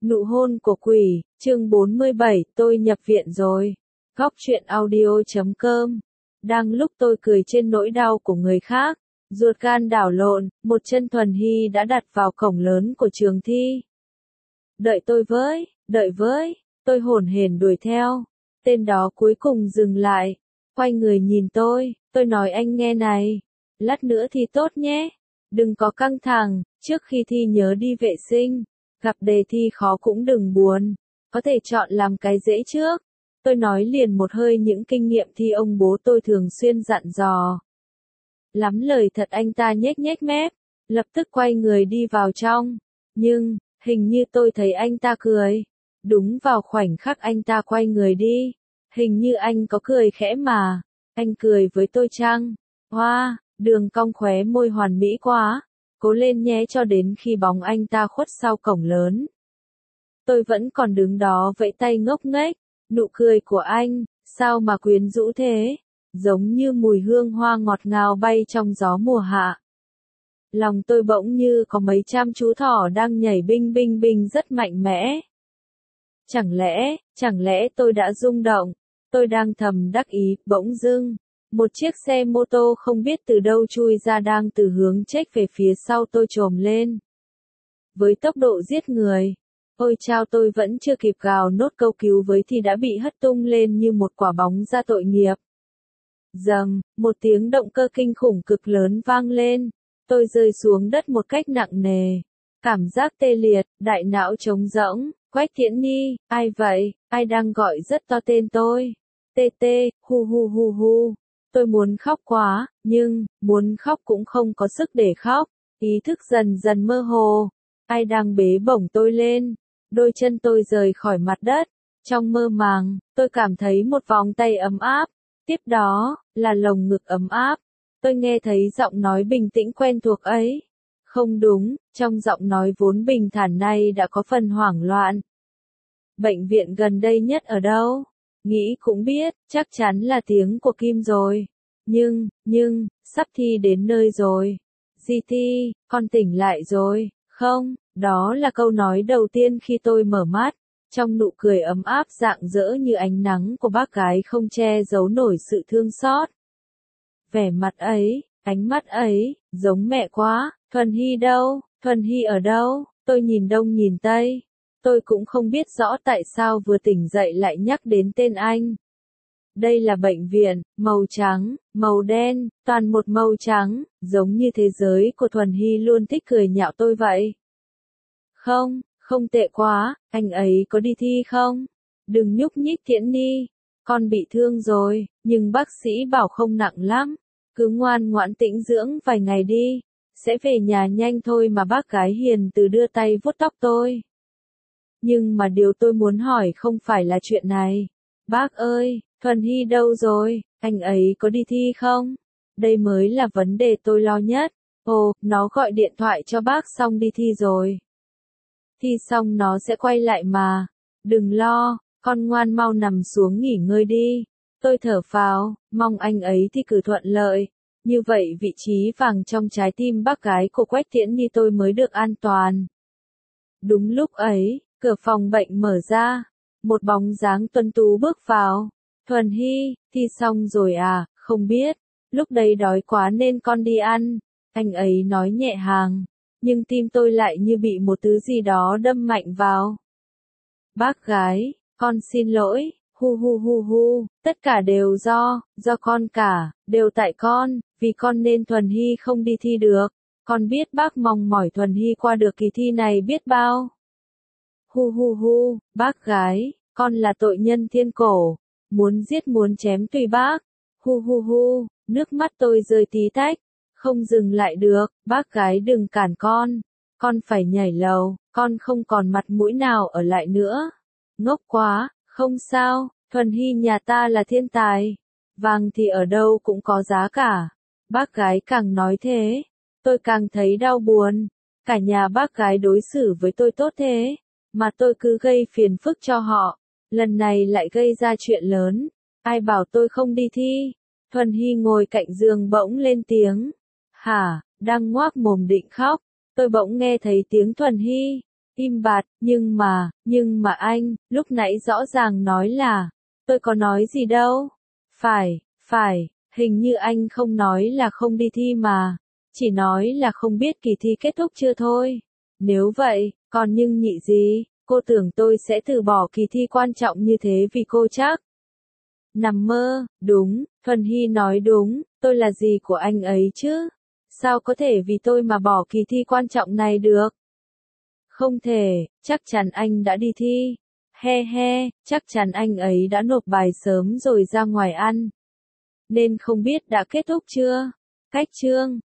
Nụ hôn của quỷ, chương 47, tôi nhập viện rồi. Góc truyện audio.com. Đang lúc tôi cười trên nỗi đau của người khác, ruột gan đảo lộn, một chân Thuần Hy đã đặt vào cổng lớn của trường thi. Đợi với, tôi hổn hển đuổi theo. Tên đó cuối cùng dừng lại, quay người nhìn tôi nói anh nghe này, lát nữa thì tốt nhé. Đừng có căng thẳng, trước khi thi nhớ đi vệ sinh. Gặp đề thi khó cũng đừng buồn, có thể chọn làm cái dễ trước. Tôi nói liền một hơi những kinh nghiệm thi ông bố tôi thường xuyên dặn dò. Lắm lời thật, anh ta nhếch nhếch mép, lập tức quay người đi vào trong. Nhưng, hình như tôi thấy anh ta cười. Đúng vào khoảnh khắc anh ta quay người đi, hình như anh có cười khẽ mà. Anh cười với tôi chăng? Hoa, đường cong khóe môi hoàn mỹ quá. Cố lên nhé, cho đến khi bóng anh ta khuất sau cổng lớn. Tôi vẫn còn đứng đó vẫy tay ngốc nghếch, nụ cười của anh, sao mà quyến rũ thế, giống như mùi hương hoa ngọt ngào bay trong gió mùa hạ. Lòng tôi bỗng như có mấy trăm chú thỏ đang nhảy binh binh binh rất mạnh mẽ. Chẳng lẽ tôi đã rung động, tôi đang thầm đắc ý, bỗng dưng. Một chiếc xe mô tô không biết từ đâu chui ra đang từ hướng chếch về phía sau tôi chồm lên. Với tốc độ giết người, ôi chao, tôi vẫn chưa kịp gào nốt câu cứu với thì đã bị hất tung lên như một quả bóng ra tội nghiệp. Dầm, một tiếng động cơ kinh khủng cực lớn vang lên, tôi rơi xuống đất một cách nặng nề. Cảm giác tê liệt, đại não trống rỗng. Quách Thiện Nhi, ai vậy, ai đang gọi rất to tên tôi? Tê tê, hu hu hu hu. Tôi muốn khóc quá, nhưng, muốn khóc cũng không có sức để khóc. Ý thức dần dần mơ hồ. Ai đang bế bổng tôi lên. Đôi chân tôi rời khỏi mặt đất. Trong mơ màng, tôi cảm thấy một vòng tay ấm áp. Tiếp đó, là lồng ngực ấm áp. Tôi nghe thấy giọng nói bình tĩnh quen thuộc ấy. Không đúng, trong giọng nói vốn bình thản này đã có phần hoảng loạn. Bệnh viện gần đây nhất ở đâu? Nghĩ cũng biết, chắc chắn là tiếng của Kim rồi. Nhưng, sắp thi đến nơi rồi. GT, con tỉnh lại rồi, không? Đó là câu nói đầu tiên khi tôi mở mắt. Trong nụ cười ấm áp rạng rỡ như ánh nắng của bác gái không che giấu nổi sự thương xót. Vẻ mặt ấy, ánh mắt ấy, giống mẹ quá. Thuần Hy đâu? Thuần Hy ở đâu? Tôi nhìn đông nhìn tây. Tôi cũng không biết rõ tại sao vừa tỉnh dậy lại nhắc đến tên anh. Đây là bệnh viện, màu trắng, màu đen, toàn một màu trắng, giống như thế giới của Thuần Hy luôn thích cười nhạo tôi vậy. Không tệ quá, anh ấy có đi thi không? Đừng nhúc nhích Thiện Nhi, con bị thương rồi, nhưng bác sĩ bảo không nặng lắm, cứ ngoan ngoãn tĩnh dưỡng vài ngày đi, sẽ về nhà nhanh thôi mà. Bác gái hiền từ đưa tay vuốt tóc tôi. Nhưng mà điều tôi muốn hỏi không phải là chuyện này. Bác ơi, Thuần Hy đâu rồi, anh ấy có đi thi không? Đây mới là vấn đề tôi lo nhất. Ồ, nó gọi điện thoại cho bác xong đi thi rồi. Thi xong nó sẽ quay lại mà. Đừng lo, con ngoan mau nằm xuống nghỉ ngơi đi. Tôi thở phào, mong anh ấy thi cử thuận lợi. Như vậy vị trí vàng trong trái tim bác gái của Quách Thiện Nhi tôi mới được an toàn. Đúng lúc ấy, cửa phòng bệnh mở ra. Một bóng dáng tuấn tú bước vào. Thuần Hy, thi xong rồi à? Không biết. Lúc đấy đói quá nên con đi ăn. Anh ấy nói nhẹ nhàng. Nhưng tim tôi lại như bị một thứ gì đó đâm mạnh vào. Bác gái, con xin lỗi. Hu hu hu hu, tất cả đều do con cả, đều tại con, vì con nên Thuần Hy không đi thi được. Con biết bác mong mỏi Thuần Hy qua được kỳ thi này biết bao. Hu hu hu, bác gái, con là tội nhân thiên cổ, muốn giết muốn chém tùy bác. Hu hu hu, nước mắt tôi rơi tí tách, không dừng lại được, bác gái đừng cản con phải nhảy lầu, con không còn mặt mũi nào ở lại nữa. Ngốc quá, không sao, Thuần Hy nhà ta là thiên tài, vàng thì ở đâu cũng có giá cả. Bác gái càng nói thế, tôi càng thấy đau buồn, cả nhà bác gái đối xử với tôi tốt thế, mà tôi cứ gây phiền phức cho họ, lần này lại gây ra chuyện lớn, ai bảo tôi không đi thi. Thuần Hy ngồi cạnh giường bỗng lên tiếng. Hả, đang ngoác mồm định khóc, tôi bỗng nghe thấy tiếng Thuần Hy. Im bặt, nhưng mà anh, lúc nãy rõ ràng nói là, tôi có nói gì đâu. Phải, hình như anh không nói là không đi thi mà, chỉ nói là không biết kỳ thi kết thúc chưa thôi. Nếu vậy, còn nhưng nhị gì, cô tưởng tôi sẽ từ bỏ kỳ thi quan trọng như thế vì cô chắc. Nằm mơ, đúng, Thuần Hy nói đúng, tôi là gì của anh ấy chứ? Sao có thể vì tôi mà bỏ kỳ thi quan trọng này được? Không thể, chắc chắn anh đã đi thi. He, chắc chắn anh ấy đã nộp bài sớm rồi ra ngoài ăn. Nên không biết đã kết thúc chưa? Cách chương